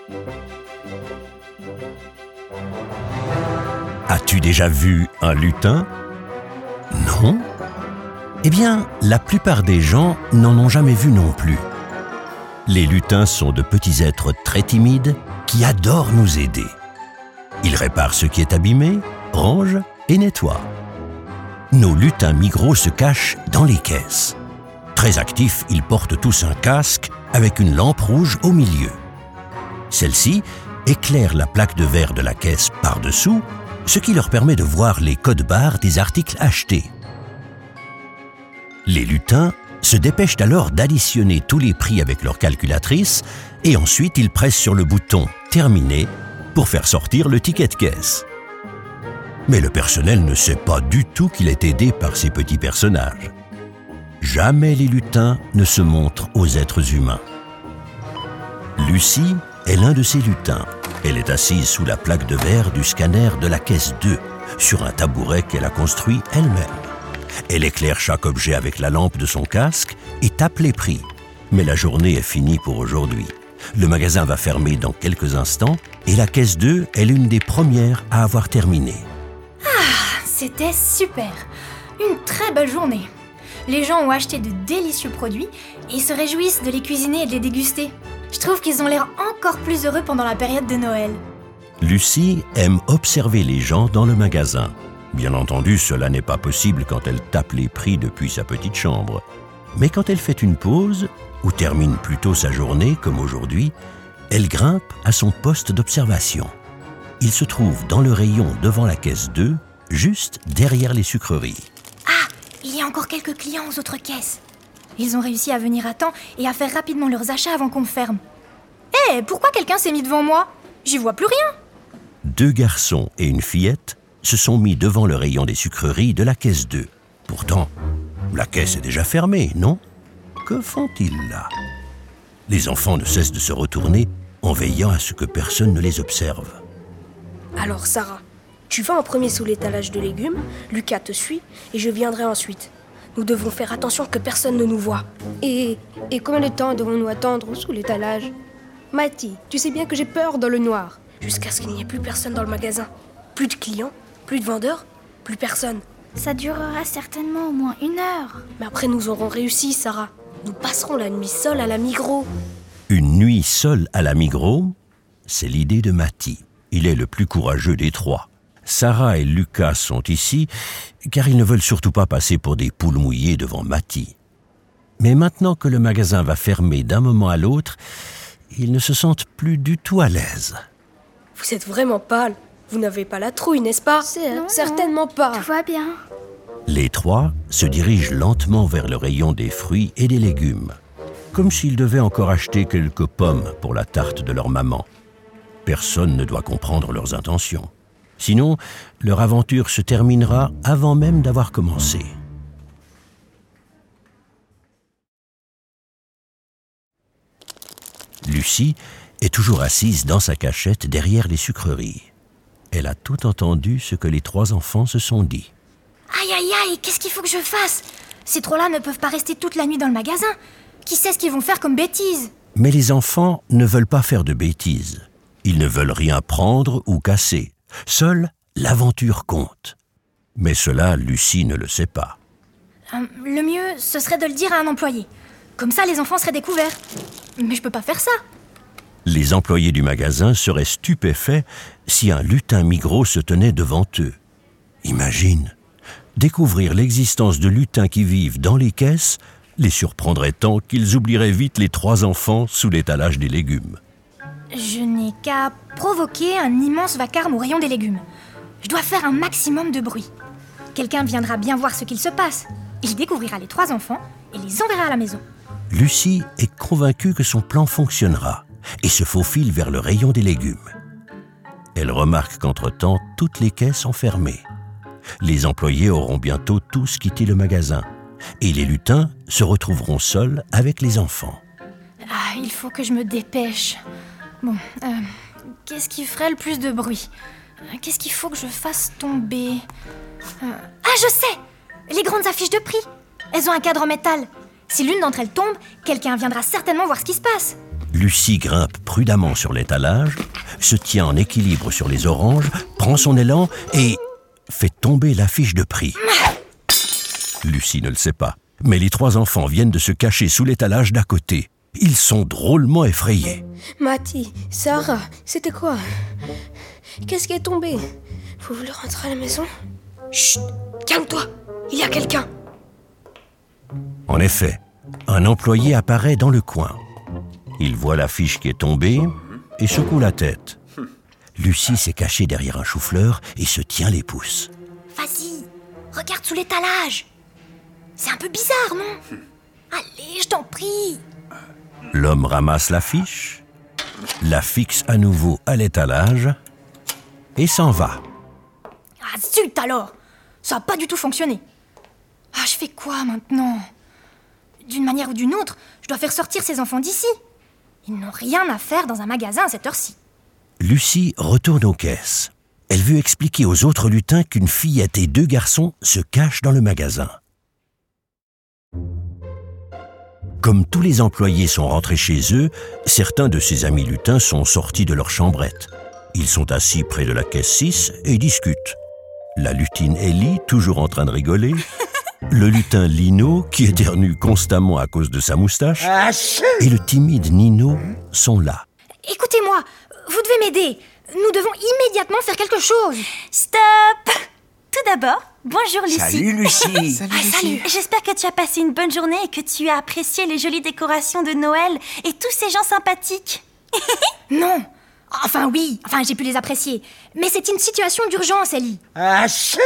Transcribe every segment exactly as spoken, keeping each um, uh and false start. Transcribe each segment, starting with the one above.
As-tu déjà vu un lutin ? Non ? Eh bien, la plupart des gens n'en ont jamais vu non plus. Les lutins sont de petits êtres très timides qui adorent nous aider. Ils réparent ce qui est abîmé, rangent et nettoient. Nos lutins migraux se cachent dans les caisses. Très actifs, ils portent tous un casque avec une lampe rouge au milieu. Celle-ci éclaire la plaque de verre de la caisse par-dessous, ce qui leur permet de voir les codes-barres des articles achetés. Les lutins se dépêchent alors d'additionner tous les prix avec leur calculatrice et ensuite ils pressent sur le bouton « Terminé » pour faire sortir le ticket de caisse. Mais le personnel ne sait pas du tout qu'il est aidé par ces petits personnages. Jamais les lutins ne se montrent aux êtres humains. Lucie est l'un de ces lutins. Elle est assise sous la plaque de verre du scanner de la caisse deux, sur un tabouret qu'elle a construit elle-même. Elle éclaire chaque objet avec la lampe de son casque et tape les prix. Mais la journée est finie pour aujourd'hui. Le magasin va fermer dans quelques instants et la caisse deux est l'une des premières à avoir terminé. Ah, c'était super! Une très belle journée. Les gens ont acheté de délicieux produits et se réjouissent de les cuisiner et de les déguster. Je trouve qu'ils ont l'air encore plus heureux pendant la période de Noël. Lucie aime observer les gens dans le magasin. Bien entendu, cela n'est pas possible quand elle tape les prix depuis sa petite chambre. Mais quand elle fait une pause, ou termine plutôt sa journée, comme aujourd'hui, elle grimpe à son poste d'observation. Il se trouve dans le rayon devant la caisse deux, juste derrière les sucreries. Ah, il y a encore quelques clients aux autres caisses. Ils ont réussi à venir à temps et à faire rapidement leurs achats avant qu'on ferme. Hé, hey, pourquoi quelqu'un s'est mis devant moi ? J'y vois plus rien. Deux garçons et une fillette se sont mis devant le rayon des sucreries de la caisse deux. Pourtant, la caisse est déjà fermée, non ? Que font-ils là ? Les enfants ne cessent de se retourner en veillant à ce que personne ne les observe. Alors Sarah, tu vas en premier sous l'étalage de légumes, Lucas te suit et je viendrai ensuite. Nous devons faire attention que personne ne nous voie. Et, et combien de temps devons-nous attendre sous l'étalage ? Mathie, tu sais bien que j'ai peur dans le noir. Jusqu'à ce qu'il n'y ait plus personne dans le magasin. Plus de clients, plus de vendeurs, plus personne. Ça durera certainement au moins une heure. Mais après nous aurons réussi, Sarah. Nous passerons la nuit seule à la Migros. Une nuit seule à la Migros, c'est l'idée de Mathie. Il est le plus courageux des trois. Sarah et Lucas sont ici, car ils ne veulent surtout pas passer pour des poules mouillées devant Mathie. Mais maintenant que le magasin va fermer d'un moment à l'autre, ils ne se sentent plus du tout à l'aise. Vous êtes vraiment pâle. Vous n'avez pas la trouille, n'est-ce pas ? Non, certainement non, pas. Tout va bien. Les trois se dirigent lentement vers le rayon des fruits et des légumes, comme s'ils devaient encore acheter quelques pommes pour la tarte de leur maman. Personne ne doit comprendre leurs intentions. Sinon, leur aventure se terminera avant même d'avoir commencé. Lucie est toujours assise dans sa cachette derrière les sucreries. Elle a tout entendu ce que les trois enfants se sont dit. Aïe aïe aïe, qu'est-ce qu'il faut que je fasse ? Ces trois-là ne peuvent pas rester toute la nuit dans le magasin. Qui sait ce qu'ils vont faire comme bêtises ? Mais les enfants ne veulent pas faire de bêtises. Ils ne veulent rien prendre ou casser. Seule l'aventure compte. Mais cela, Lucie ne le sait pas. Euh, le mieux, ce serait de le dire à un employé. Comme ça, les enfants seraient découverts. Mais je peux pas faire ça. Les employés du magasin seraient stupéfaits si un lutin Migros se tenait devant eux. Imagine, découvrir l'existence de lutins qui vivent dans les caisses les surprendrait tant qu'ils oublieraient vite les trois enfants sous l'étalage des légumes. Je n'ai qu'à provoquer un immense vacarme au rayon des légumes. Je dois faire un maximum de bruit. Quelqu'un viendra bien voir ce qu'il se passe. Il découvrira les trois enfants et les enverra à la maison. Lucie est convaincue que son plan fonctionnera et se faufile vers le rayon des légumes. Elle remarque qu'entre-temps, toutes les caisses sont fermées. Les employés auront bientôt tous quitté le magasin et les lutins se retrouveront seuls avec les enfants. Ah, il faut que je me dépêche. Bon, euh, qu'est-ce qui ferait le plus de bruit ? Qu'est-ce qu'il faut que je fasse tomber ? euh... Ah, je sais ! Les grandes affiches de prix. Elles ont un cadre en métal. Si l'une d'entre elles tombe, quelqu'un viendra certainement voir ce qui se passe. Lucie grimpe prudemment sur l'étalage, se tient en équilibre sur les oranges, prend son élan et fait tomber l'affiche de prix. Lucie ne le sait pas, mais les trois enfants viennent de se cacher sous l'étalage d'à côté. Ils sont drôlement effrayés. Mati, Sarah, c'était quoi? Qu'est-ce qui est tombé? Vous voulez rentrer à la maison? Chut, calme-toi, il y a quelqu'un. En effet, un employé apparaît dans le coin. Il voit l'affiche qui est tombée et secoue la tête. Lucie s'est cachée derrière un chou-fleur et se tient les pouces. Vas-y, regarde sous l'étalage. C'est un peu bizarre, non? Allez, je t'en prie. L'homme ramasse l'affiche, la fixe à nouveau à l'étalage et s'en va. Ah zut alors! Ça n'a pas du tout fonctionné. Ah, je fais quoi maintenant? D'une manière ou d'une autre, je dois faire sortir ces enfants d'ici. Ils n'ont rien à faire dans un magasin à cette heure-ci. Lucie retourne aux caisses. Elle veut expliquer aux autres lutins qu'une fillette et deux garçons se cachent dans le magasin. Comme tous les employés sont rentrés chez eux, certains de ses amis lutins sont sortis de leur chambrette. Ils sont assis près de la caisse six et discutent. La lutine Ellie, toujours en train de rigoler, le lutin Lino, qui éternue constamment à cause de sa moustache, et le timide Nino sont là. Écoutez-moi, vous devez m'aider. Nous devons immédiatement faire quelque chose. Stop! Tout d'abord, bonjour Lucie. Salut Lucie. Salut, ah, salut. J'espère que tu as passé une bonne journée et que tu as apprécié les jolies décorations de Noël et tous ces gens sympathiques. Non. Enfin oui, enfin j'ai pu les apprécier. Mais c'est une situation d'urgence, Ellie. Ah,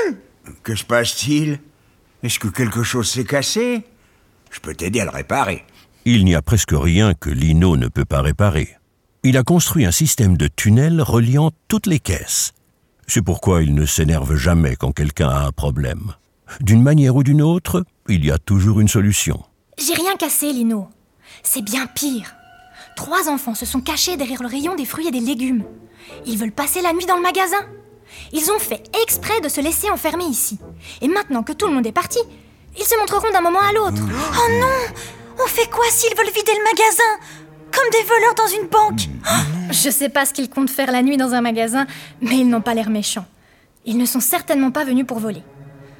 que se passe-t-il? Est-ce que quelque chose s'est cassé? Je peux t'aider à le réparer. Il n'y a presque rien que Lino ne peut pas réparer. Il a construit un système de tunnels reliant toutes les caisses. C'est pourquoi il ne s'énerve jamais quand quelqu'un a un problème. D'une manière ou d'une autre, il y a toujours une solution. J'ai rien cassé, Lino. C'est bien pire. Trois enfants se sont cachés derrière le rayon des fruits et des légumes. Ils veulent passer la nuit dans le magasin. Ils ont fait exprès de se laisser enfermer ici. Et maintenant que tout le monde est parti, ils se montreront d'un moment à l'autre. Mmh. Oh non! On fait quoi s'ils veulent vider le magasin? Comme des voleurs dans une banque. Mmh. Je sais pas ce qu'ils comptent faire la nuit dans un magasin, mais ils n'ont pas l'air méchants. Ils ne sont certainement pas venus pour voler.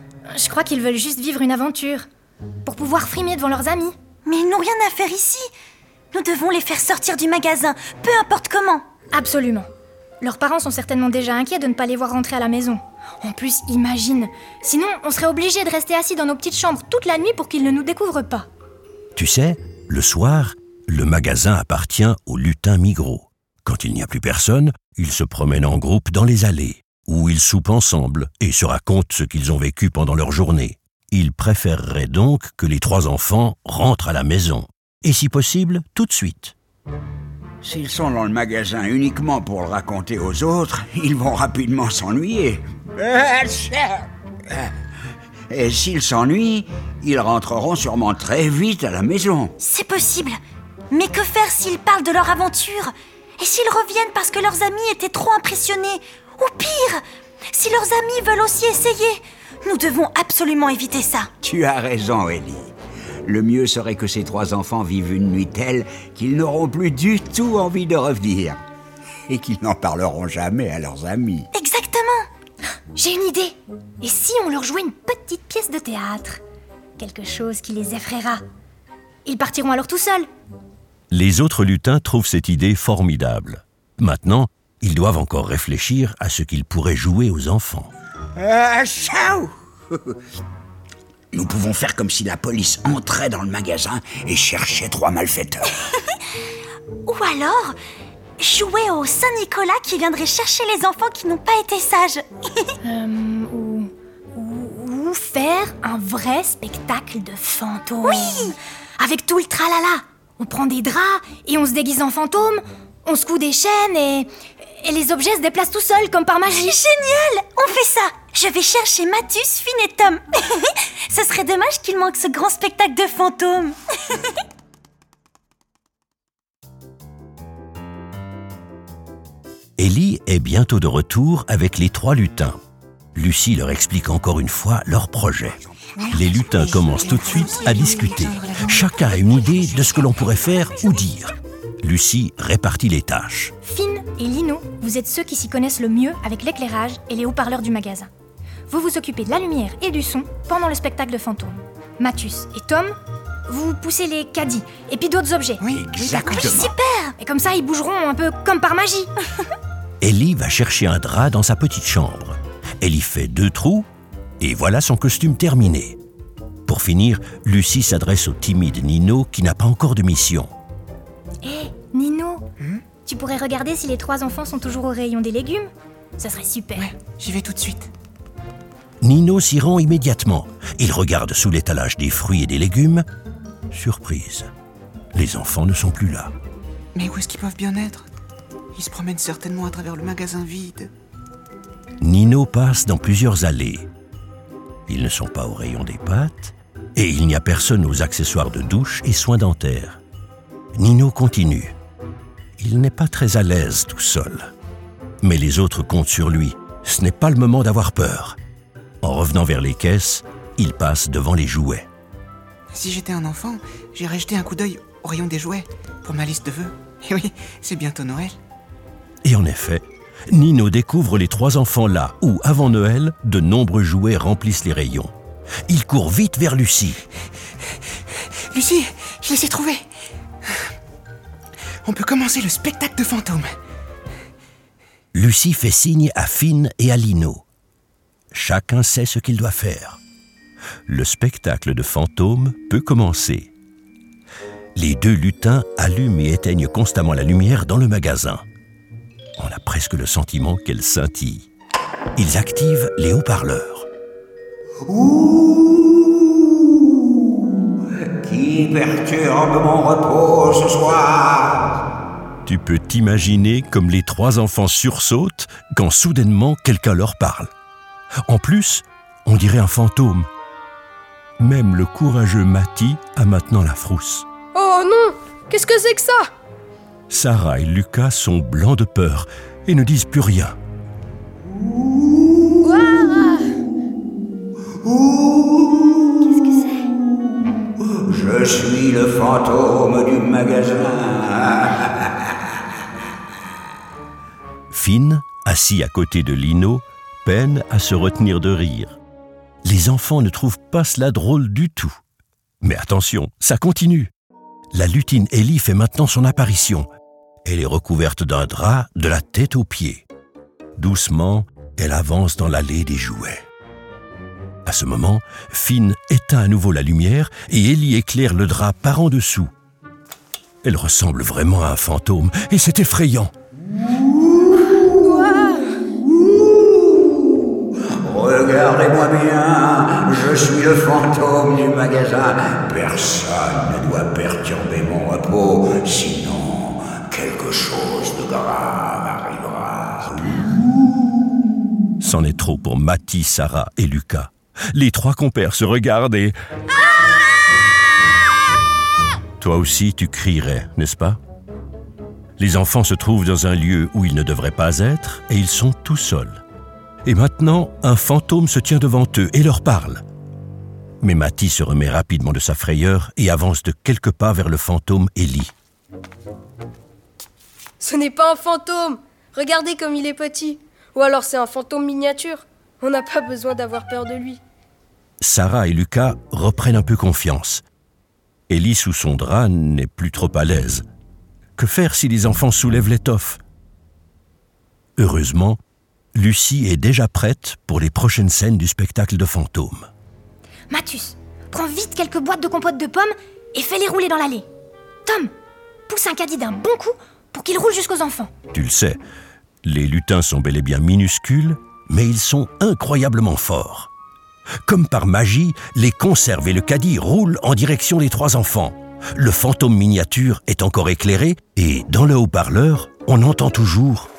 Je crois qu'ils veulent juste vivre une aventure, pour pouvoir frimer devant leurs amis. Mais ils n'ont rien à faire ici. Nous devons les faire sortir du magasin, peu importe comment. Absolument. Leurs parents sont certainement déjà inquiets de ne pas les voir rentrer à la maison. En plus, imagine, sinon on serait obligés de rester assis dans nos petites chambres toute la nuit pour qu'ils ne nous découvrent pas. Tu sais, le soir, le magasin appartient aux lutins Migros. Quand il n'y a plus personne, ils se promènent en groupe dans les allées, où ils soupent ensemble et se racontent ce qu'ils ont vécu pendant leur journée. Ils préféreraient donc que les trois enfants rentrent à la maison. Et si possible, tout de suite. S'ils sont dans le magasin uniquement pour le raconter aux autres, ils vont rapidement s'ennuyer. Et s'ils s'ennuient, ils rentreront sûrement très vite à la maison. C'est possible. Mais que faire s'ils parlent de leur aventure? Et s'ils reviennent parce que leurs amis étaient trop impressionnés? Ou pire, si leurs amis veulent aussi essayer? Nous devons absolument éviter ça. Tu as raison, Ellie. Le mieux serait que ces trois enfants vivent une nuit telle qu'ils n'auront plus du tout envie de revenir. Et qu'ils n'en parleront jamais à leurs amis. Exactement. J'ai une idée. Et si on leur jouait une petite pièce de théâtre? Quelque chose qui les effraiera. Ils partiront alors tout seuls. Les autres lutins trouvent cette idée formidable. Maintenant, ils doivent encore réfléchir à ce qu'ils pourraient jouer aux enfants. Ah, ciao. Nous pouvons faire comme si la police entrait dans le magasin et cherchait trois malfaiteurs. Ou alors, jouer au Saint-Nicolas qui viendrait chercher les enfants qui n'ont pas été sages. euh, ou, ou, ou faire un vrai spectacle de fantômes. Oui! Avec tout le tralala. On prend des draps et on se déguise en fantôme, on secoue des chaînes et... Et les objets se déplacent tout seuls, comme par magie. Génial! On fait ça! Je vais chercher Mathus, Finn et Tom. Ce serait dommage qu'il manque ce grand spectacle de fantômes. Ellie est bientôt de retour avec les trois lutins. Lucie leur explique encore une fois leur projet. Les lutins commencent tout de suite à discuter. Chacun a une idée de ce que l'on pourrait faire ou dire. Lucie répartit les tâches. Finn et Lino, vous êtes ceux qui s'y connaissent le mieux avec l'éclairage et les haut-parleurs du magasin. Vous vous occupez de la lumière et du son pendant le spectacle de fantômes. Mathus et Tom, vous poussez les caddies et puis d'autres objets. Oui, exactement. Oui, super. Et comme ça, ils bougeront un peu comme par magie. Ellie va chercher un drap dans sa petite chambre. Elle y fait deux trous et voilà son costume terminé. Pour finir, Lucie s'adresse au timide Nino qui n'a pas encore de mission. Hé, hey, Nino, hmm? Tu pourrais regarder si les trois enfants sont toujours au rayon des légumes? Ça serait super. Ouais, j'y vais tout de suite. Nino s'y rend immédiatement. Il regarde sous l'étalage des fruits et des légumes. Surprise, les enfants ne sont plus là. Mais où est-ce qu'ils peuvent bien être? Ils se promènent certainement à travers le magasin vide. Nino passe dans plusieurs allées. Ils ne sont pas au rayon des pâtes et il n'y a personne aux accessoires de douche et soins dentaires. Nino continue. Il n'est pas très à l'aise tout seul. Mais les autres comptent sur lui. Ce n'est pas le moment d'avoir peur. En revenant vers les caisses, il passe devant les jouets. Si j'étais un enfant, j'irais jeter un coup d'œil au rayon des jouets pour ma liste de vœux. Et oui, c'est bientôt Noël. Et en effet, Nino découvre les trois enfants là où, avant Noël, de nombreux jouets remplissent les rayons. Il court vite vers Lucie. Lucie, je les ai trouvés. On peut commencer le spectacle de fantômes. Lucie fait signe à Finn et à Lino. Chacun sait ce qu'il doit faire. Le spectacle de fantômes peut commencer. Les deux lutins allument et éteignent constamment la lumière dans le magasin. On a presque le sentiment qu'elle scintille. Ils activent les haut-parleurs. Ouh, qui perturbe mon repos ce soir? Tu peux t'imaginer comme les trois enfants sursautent quand soudainement quelqu'un leur parle. En plus, on dirait un fantôme. Même le courageux Mati a maintenant la frousse. Oh non! Qu'est-ce que c'est que ça? Sarah et Lucas sont blancs de peur et ne disent plus rien. Qu'est-ce que c'est? Je suis le fantôme du magasin. Finn, assis à côté de Lino, peine à se retenir de rire. Les enfants ne trouvent pas cela drôle du tout. Mais attention, ça continue. La lutine Ellie fait maintenant son apparition. Elle est recouverte d'un drap de la tête aux pieds. Doucement, elle avance dans l'allée des jouets. À ce moment, Finn éteint à nouveau la lumière et Ellie éclaire le drap par en dessous. Elle ressemble vraiment à un fantôme et c'est effrayant. Regardez-moi bien, je suis le fantôme du magasin. Personne ne doit perturber mon repos, sinon quelque chose de grave arrivera. C'en est trop pour Mati, Sarah et Lucas. Les trois compères se regardent et... Toi aussi, tu crierais, n'est-ce pas? Les enfants se trouvent dans un lieu où ils ne devraient pas être et ils sont tout seuls. Et maintenant, un fantôme se tient devant eux et leur parle. Mais Mati se remet rapidement de sa frayeur et avance de quelques pas vers le fantôme Ellie. Ce n'est pas un fantôme! Regardez comme il est petit. Ou alors c'est un fantôme miniature. On n'a pas besoin d'avoir peur de lui. Sarah et Lucas reprennent un peu confiance. Ellie, sous son drap, n'est plus trop à l'aise. Que faire si les enfants soulèvent l'étoffe? Heureusement, Lucie est déjà prête pour les prochaines scènes du spectacle de fantômes. Mathus, prends vite quelques boîtes de compote de pommes et fais-les rouler dans l'allée. Tom, pousse un caddie d'un bon coup pour qu'il roule jusqu'aux enfants. Tu le sais, les lutins sont bel et bien minuscules, mais ils sont incroyablement forts. Comme par magie, les conserves et le caddie roulent en direction des trois enfants. Le fantôme miniature est encore éclairé et, dans le haut-parleur, on entend toujours...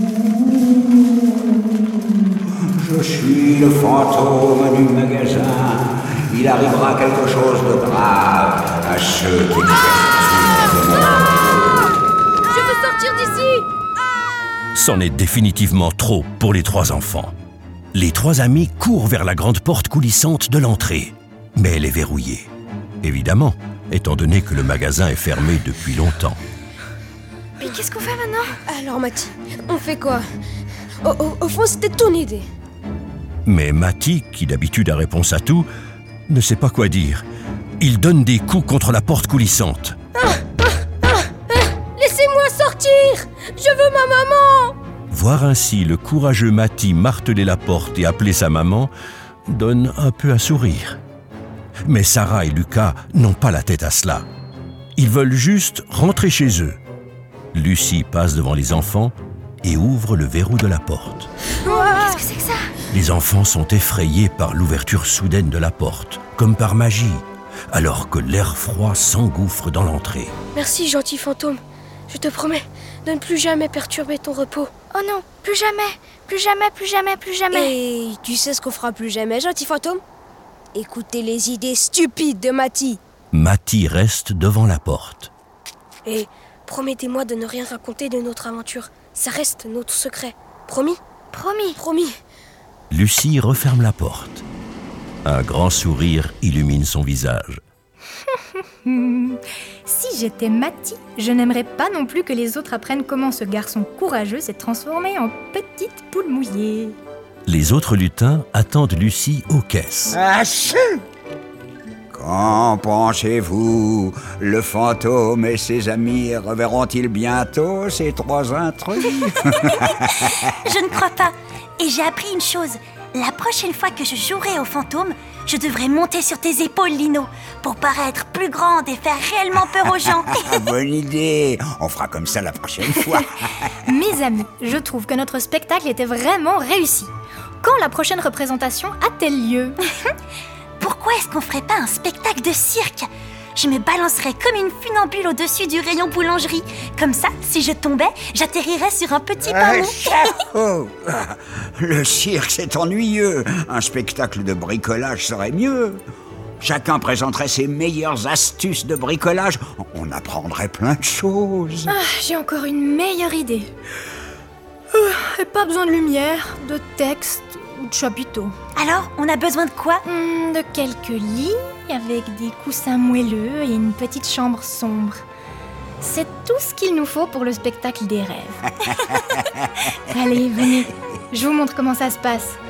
Je suis le fantôme du magasin. Il arrivera quelque chose de grave à ceux qui ne perturbent mon repos. Je veux sortir d'ici! C'en est définitivement trop pour les trois enfants. Les trois amis courent vers la grande porte coulissante de l'entrée. Mais elle est verrouillée. Évidemment, étant donné que le magasin est fermé depuis longtemps. Mais qu'est-ce qu'on fait maintenant? Alors, Mati, on fait quoi? au, au, au fond, c'était ton idée. Mais Mati, qui d'habitude a réponse à tout, ne sait pas quoi dire. Il donne des coups contre la porte coulissante. Ah, ah, ah, ah, laissez-moi sortir! Je veux ma maman! Voir ainsi le courageux Mati marteler la porte et appeler sa maman donne un peu un sourire. Mais Sarah et Lucas n'ont pas la tête à cela. Ils veulent juste rentrer chez eux. Lucie passe devant les enfants et ouvre le verrou de la porte. Qu'est-ce que c'est que ça? Les enfants sont effrayés par l'ouverture soudaine de la porte, comme par magie, alors que l'air froid s'engouffre dans l'entrée. Merci, gentil fantôme. Je te promets de ne plus jamais perturber ton repos. Oh non, plus jamais, plus jamais, plus jamais, plus jamais. Et tu sais ce qu'on fera plus jamais, gentil fantôme? Écoutez les idées stupides de Mati. Mati reste devant la porte. Et promettez-moi de ne rien raconter de notre aventure. Ça reste notre secret. Promis? Promis. Promis. Lucie referme la porte. Un grand sourire illumine son visage. Si j'étais Mati, je n'aimerais pas non plus que les autres apprennent comment ce garçon courageux s'est transformé en petite poule mouillée. Les autres lutins attendent Lucie aux caisses. Achou! Qu'en pensez-vous? Le fantôme et ses amis reverront-ils bientôt ces trois intrus? Je ne crois pas. Et j'ai appris une chose. La prochaine fois que je jouerai au fantôme, je devrais monter sur tes épaules, Lino, pour paraître plus grande et faire réellement peur aux gens. Bonne idée. On fera comme ça la prochaine fois. Mes amis, je trouve que notre spectacle était vraiment réussi. Quand la prochaine représentation a-t-elle lieu? Pourquoi est-ce qu'on ferait pas un spectacle de cirque? Je me balancerais comme une funambule au-dessus du rayon boulangerie. Comme ça, si je tombais, j'atterrirais sur un petit ballon. Oh, le cirque, c'est ennuyeux. Un spectacle de bricolage serait mieux. Chacun présenterait ses meilleures astuces de bricolage. On apprendrait plein de choses. Ah, j'ai encore une meilleure idée. Euh, et pas besoin de lumière, de texte ou de chapiteaux. Alors, on a besoin de quoi? Hmm, de quelques lits avec des coussins moelleux et une petite chambre sombre. C'est tout ce qu'il nous faut pour le spectacle des rêves. Allez, venez, je vous montre comment ça se passe.